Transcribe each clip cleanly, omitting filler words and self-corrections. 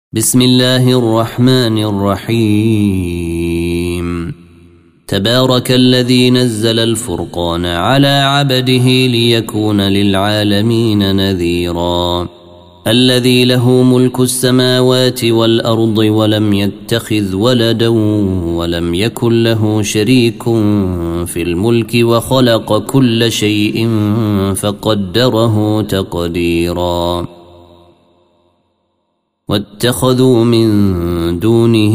بسم الله الرحمن الرحيم. تبارك الذي نزل الفرقان على عبده ليكون للعالمين نذيرا. الذي له ملك السماوات والأرض ولم يتخذ ولدا ولم يكن له شريك في الملك وخلق كل شيء فقدره تقديرا. واتخذوا من دونه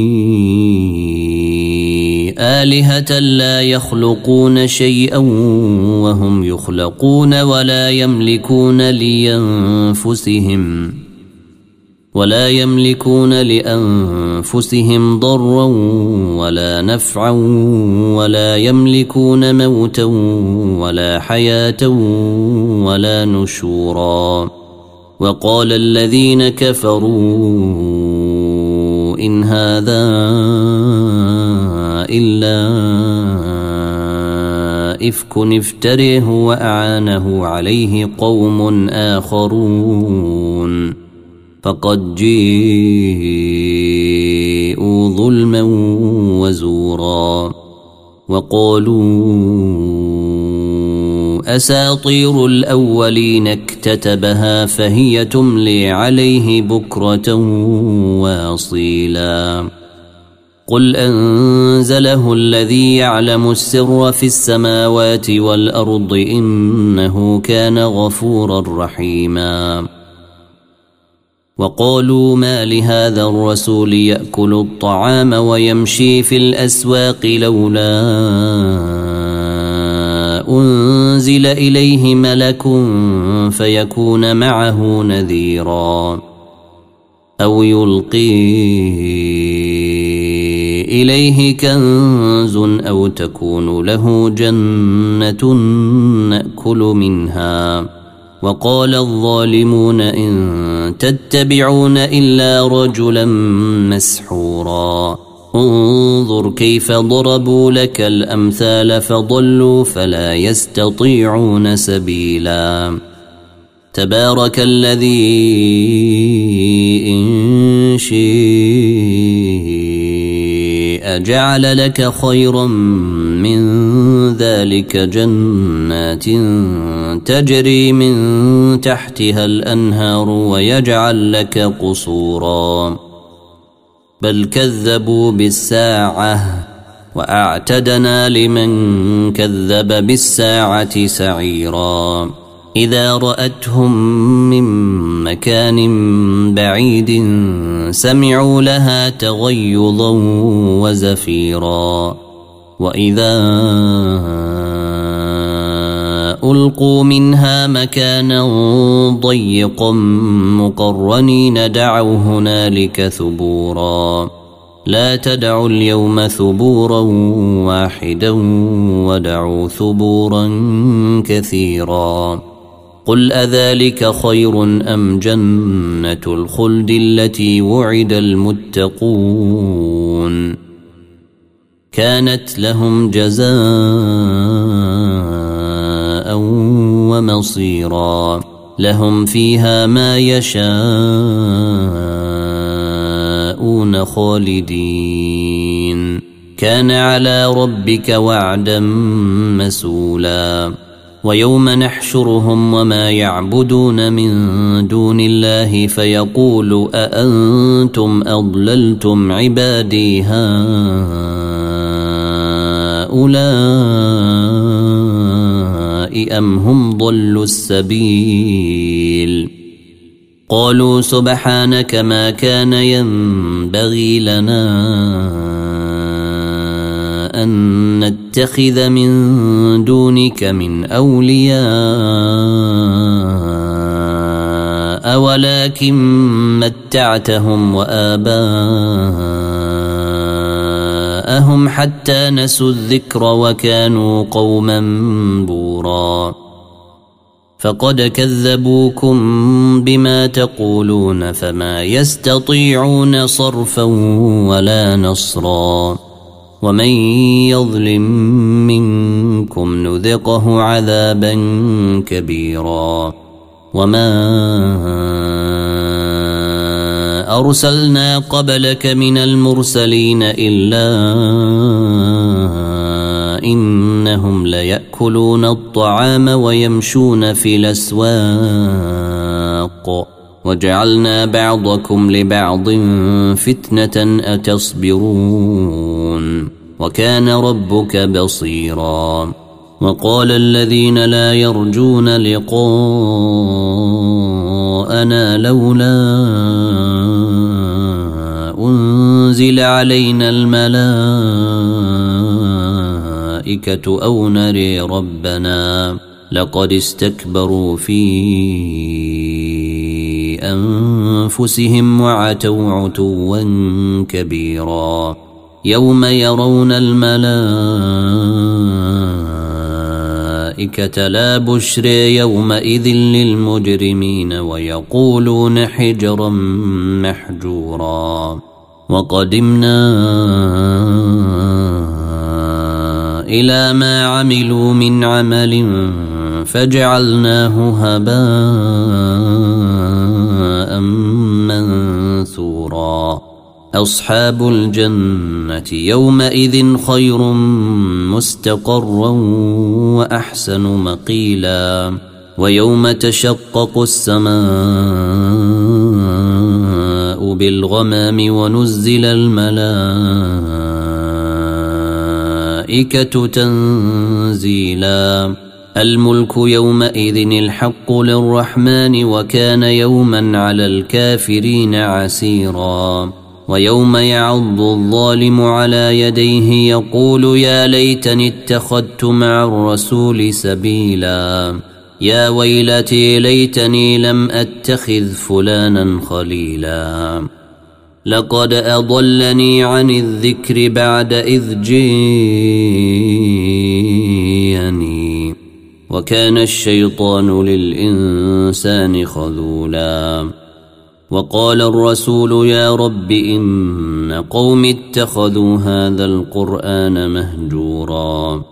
آلهة لا يخلقون شيئا وهم يخلقون ولا يملكون لأنفسهم ضرا ولا نفعا ولا يملكون موتا ولا حياة ولا نشورا. وقال الذين كفروا إن هذا إلا إفك افتريه وأعانه عليه قوم آخرون فقد جيءوا ظلما وزورا. وقالوا أساطير الأولين اكتتبها فهي تملي عليه بكرة واصيلا. قل أنزله الذي يعلم السر في السماوات والأرض إنه كان غفورا رحيما. وقالوا ما لهذا الرسول يأكل الطعام ويمشي في الأسواق لولا أنزل إليه ملك فيكون معه نذيرا أو يلقي إليه كنز أو تكون له جنة نأكل منها. وقال الظالمون إن تتبعون إلا رجلا مسحورا. انظر كيف ضربوا لك الأمثال فضلوا فلا يستطيعون سبيلا. تبارك الذي إن شيء جعل لك خيرا من ذلك جنات تجري من تحتها الأنهار ويجعل لك قصورا. بل كذبوا بالساعة وأعتدنا لمن كذب بالساعة سعيرا. إذا رأتهم من مكان بعيد سمعوا لها تغيظا وزفيرا. وإذا ألقوا منها مكانا ضيقا مقرنين دعوا هنالك ثبورا. لا تدعوا اليوم ثبورا واحدا ودعوا ثبورا كثيرا. قل أذلك خير أم جنة الخلد التي وعد المتقون كانت لهم جزاء ومصيرا. لهم فيها ما يشاءون خالدين كان على ربك وعدا مسؤولا. ويوم نحشرهم وما يعبدون من دون الله فيقول أأنتم أضللتم عبادي هؤلاء أم هم ضلوا السبيل. قالوا سبحانك ما كان ينبغي لنا أن نتخذ من دونك من أولياء ولكن متعتهم وآباءهم حتى نسوا الذكر وكانوا قوما بورا. فقد كذبوكم بما تقولون فما يستطيعون صرفا ولا نصرا. ومن يظلم منكم نذقه عذابا كبيرا. وما أرسلنا قبلك من المرسلين إلا إنهم ليأكلون الطعام ويمشون في الأسواق وجعلنا بعضكم لبعض فتنة أتصبرون وكان ربك بصيرا. وقال الذين لا يرجون لقاءنا لولا أنزل علينا الملائكة أو نري ربنا لقد استكبروا في أنفسهم وعتوا عتوا كبيرا. يوم يرون الملائكة لا بشرى يومئذ للمجرمين ويقولون حجرا محجورا. وقدمنا إلى ما عملوا من عمل فجعلناه هباء منثورا. أصحاب الجنة يومئذ خير مستقرا وأحسن مقيلا. ويوم تشقق السماء بالغمام ونزل الملائكة تنزيلا. الملك يومئذ الحق للرحمن وكان يوما على الكافرين عسيرا. ويوم يعض الظالم على يديه يقول يا ليتني اتخذت مع الرسول سبيلا. يا ويلتي ليتني لم أتخذ فلانا خليلا. لقد أضلني عن الذكر بعد إذ جيني وكان الشيطان للإنسان خذولا. وقال الرسول يا رب إن قوم اتخذوا هذا القرآن مهجورا.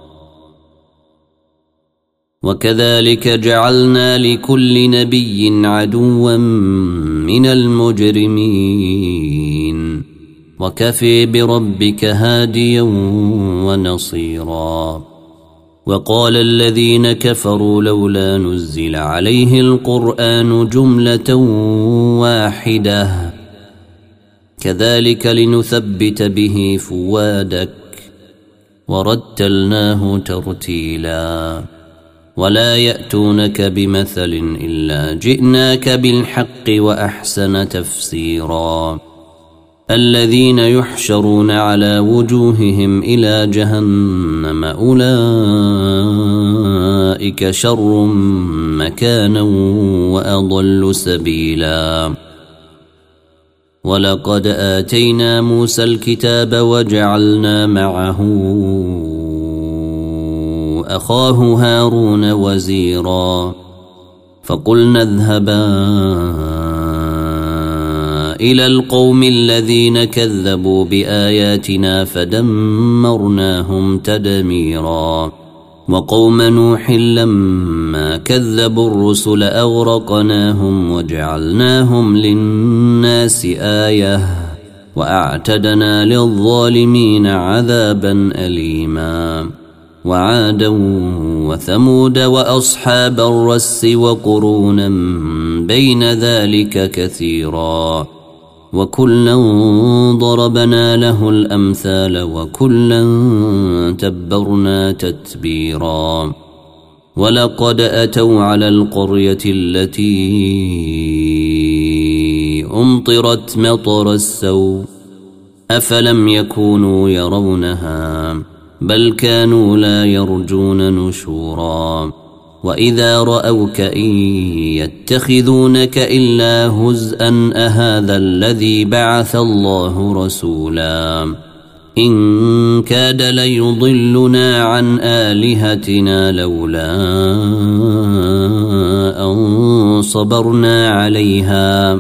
وكذلك جعلنا لكل نبي عدوا من المجرمين وكفي بربك هاديا ونصيرا. وقال الذين كفروا لولا نزل عليه القرآن جملة واحدة كذلك لنثبت به فؤادك ورتلناه ترتيلا. ولا يأتونك بمثل إلا جئناك بالحق وأحسن تفسيرا. الذين يحشرون على وجوههم إلى جهنم أولئك شر مكانا وأضل سبيلا. ولقد آتينا موسى الكتاب وجعلنا معه أخاه هارون وزيرا. فقلنا اذهبا إلى القوم الذين كذبوا بآياتنا فدمرناهم تدميرا. وقوم نوح لما كذبوا الرسل أغرقناهم وجعلناهم للناس آية وأعتدنا للظالمين عذابا أليما. وعادا وثمود وأصحاب الرس وقرونا بين ذلك كثيرا. وكلا ضربنا له الأمثال وكلا تبرنا تتبيرا. ولقد أتوا على القرية التي أمطرت مطر السوء أفلم يكونوا يرونها بل كانوا لا يرجون نشورا. وإذا رأوك إن يتخذونك إلا هزءا أهذا الذي بعث الله رسولا. إن كاد ليضلنا عن آلهتنا لولا أن صبرنا عليها.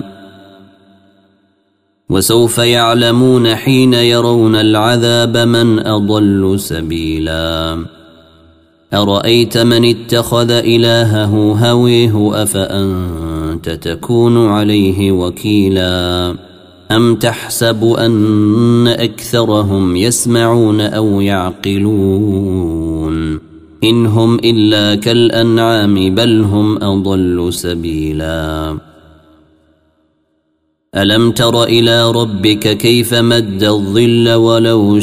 وسوف يعلمون حين يرون العذاب من أضل سبيلا. أرأيت من اتخذ إلهه هويه أفأنت تكون عليه وكيلا. أم تحسب أن أكثرهم يسمعون أو يعقلون إن هم إلا كالأنعام بل هم أضل سبيلا ألم تر إلى ربك كيف مد الظل ولو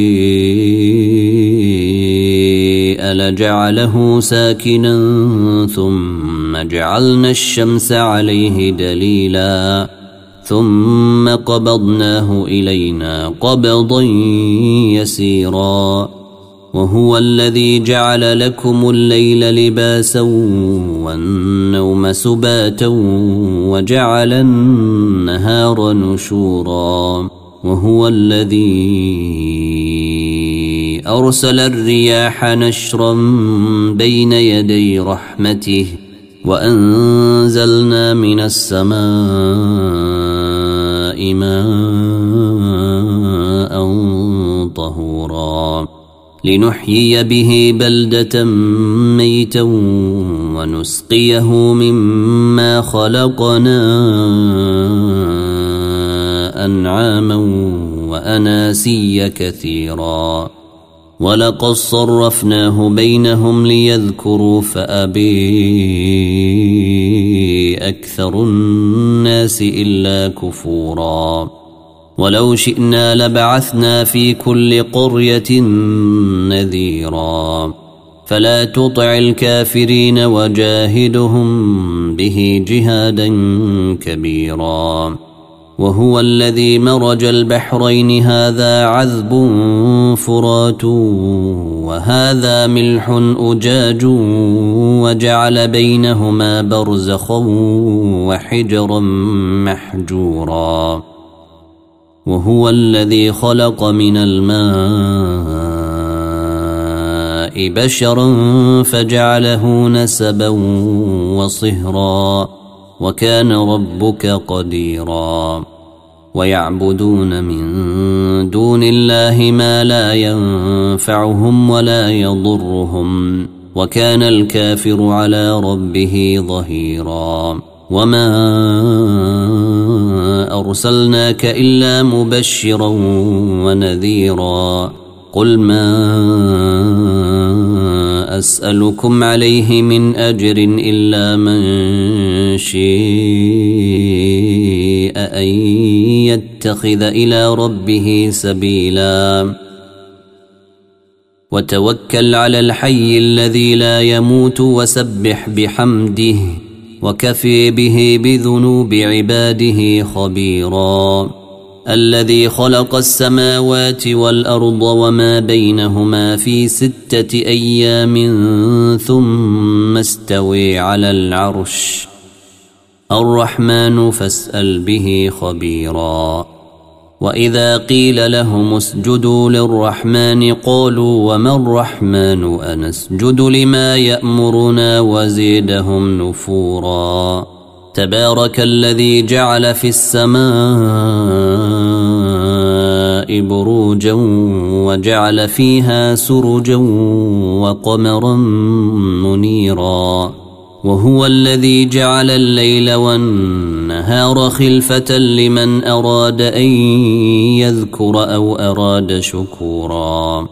شيء لجعله ساكنا ثم جعلنا الشمس عليه دليلا ثم قبضناه إلينا قبضا يسيرا وهو الذي جعل لكم الليل لباسا والنوم سباتا وجعل النهار نشورا وهو الذي أرسل الرياح نشرا بين يدي رحمته وأنزلنا من السماء ماء طهورا لنحيي به بلدة ميتا ونسقيه مما خلقنا أنعاما وأناسيا كثيرا ولقد صرفناه بينهم ليذكروا فأبي أكثر الناس إلا كفورا ولو شئنا لبعثنا في كل قرية نذيرا فلا تطع الكافرين وجاهدهم به جهادا كبيرا وهو الذي مرج البحرين هذا عذب فرات وهذا ملح أجاج وجعل بينهما برزخا وحجرا محجورا وهو الذي خلق من الماء بشرا فجعله نسبا وصهرا وكان ربك قديرا ويعبدون من دون الله ما لا ينفعهم ولا يضرهم وكان الكافر على ربه ظهيرا وما أرسلناك إلا مبشرا ونذيرا قل ما أسألكم عليه من أجر إلا من شاء أن يتخذ إلى ربه سبيلا وتوكل على الحي الذي لا يموت وسبح بحمده وكفي به بذنوب عباده خبيرا الذي خلق السماوات والأرض وما بينهما في 6 أيام ثم استوي على العرش الرحمن فاسأل به خبيرا وإذا قيل لهم اسجدوا للرحمن قالوا وما الرحمن أنسجد لما يأمرنا وزيدهم نفورا تبارك الذي جعل في السماء بروجا وجعل فيها سرجا وقمرا منيرا وهو الذي جعل الليل والنهار خلفة لمن أراد أن يذكر أو أراد شكورا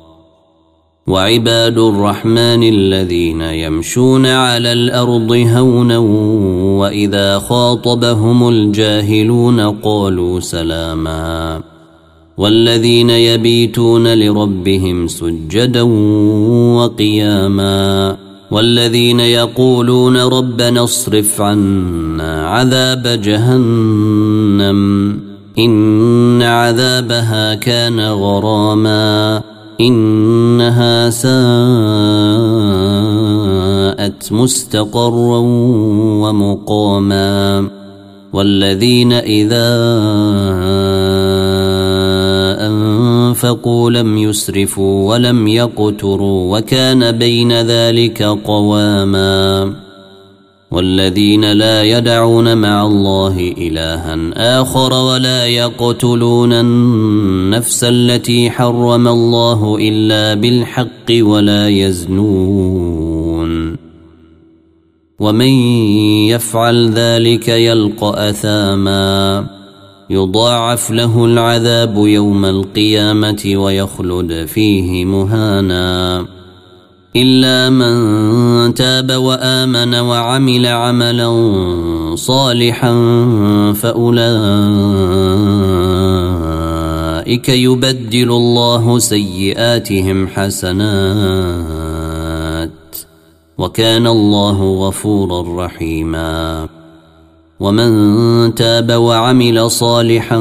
وعباد الرحمن الذين يمشون على الأرض هونا وإذا خاطبهم الجاهلون قالوا سلاما والذين يبيتون لربهم سجدا وقياما والذين يقولون ربنا اصرف عنا عذاب جهنم إن عذابها كان غراما إنها ساءت مستقرا ومقاما والذين إذا أنفقوا لم يسرفوا ولم يقتروا وكان بين ذلك قواما والذين لا يدعون مع الله إلها آخر ولا يقتلون النفس التي حرم الله إلا بالحق ولا يزنون ومن يفعل ذلك يلقى أثاما يضاعف له العذاب يوم القيامة ويخلد فيه مهانا إلا من تاب وآمن وعمل عملا صالحا فأولئك يبدل الله سيئاتهم حسنات وكان الله غفورا رحيما ومن تاب وعمل صالحا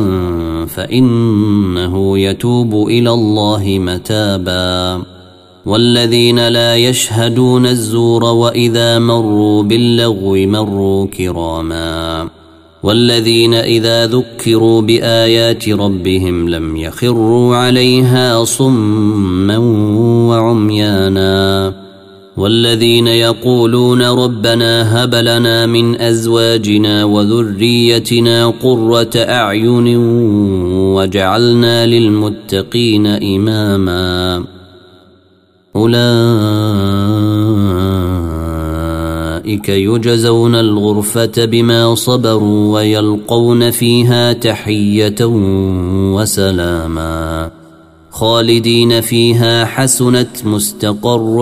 فإنه يتوب إلى الله متابا والذين لا يشهدون الزور وإذا مروا باللغو مروا كراما والذين إذا ذكروا بآيات ربهم لم يخروا عليها صما وعميانا والذين يقولون ربنا هب لنا من أزواجنا وذريتنا قرة أعين وجعلنا للمتقين إماما أولئك يجزون الغرفة بما صبروا ويلقون فيها تحية وسلاما خالدين فيها حسنت مستقرا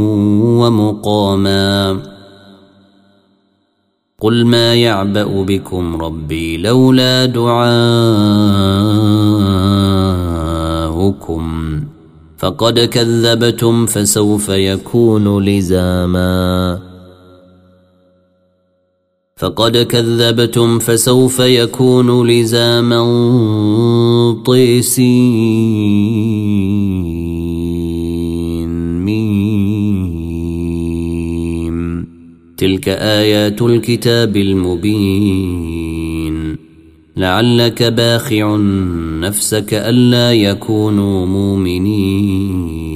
ومقاما قل ما يعبأ بكم ربي لولا دعاؤكم فقد كذبتم فسوف يكون لزاما طيسين ميم تلك آيات الكتاب المبين لعلك باخع نفسك ألا يكونوا مؤمنين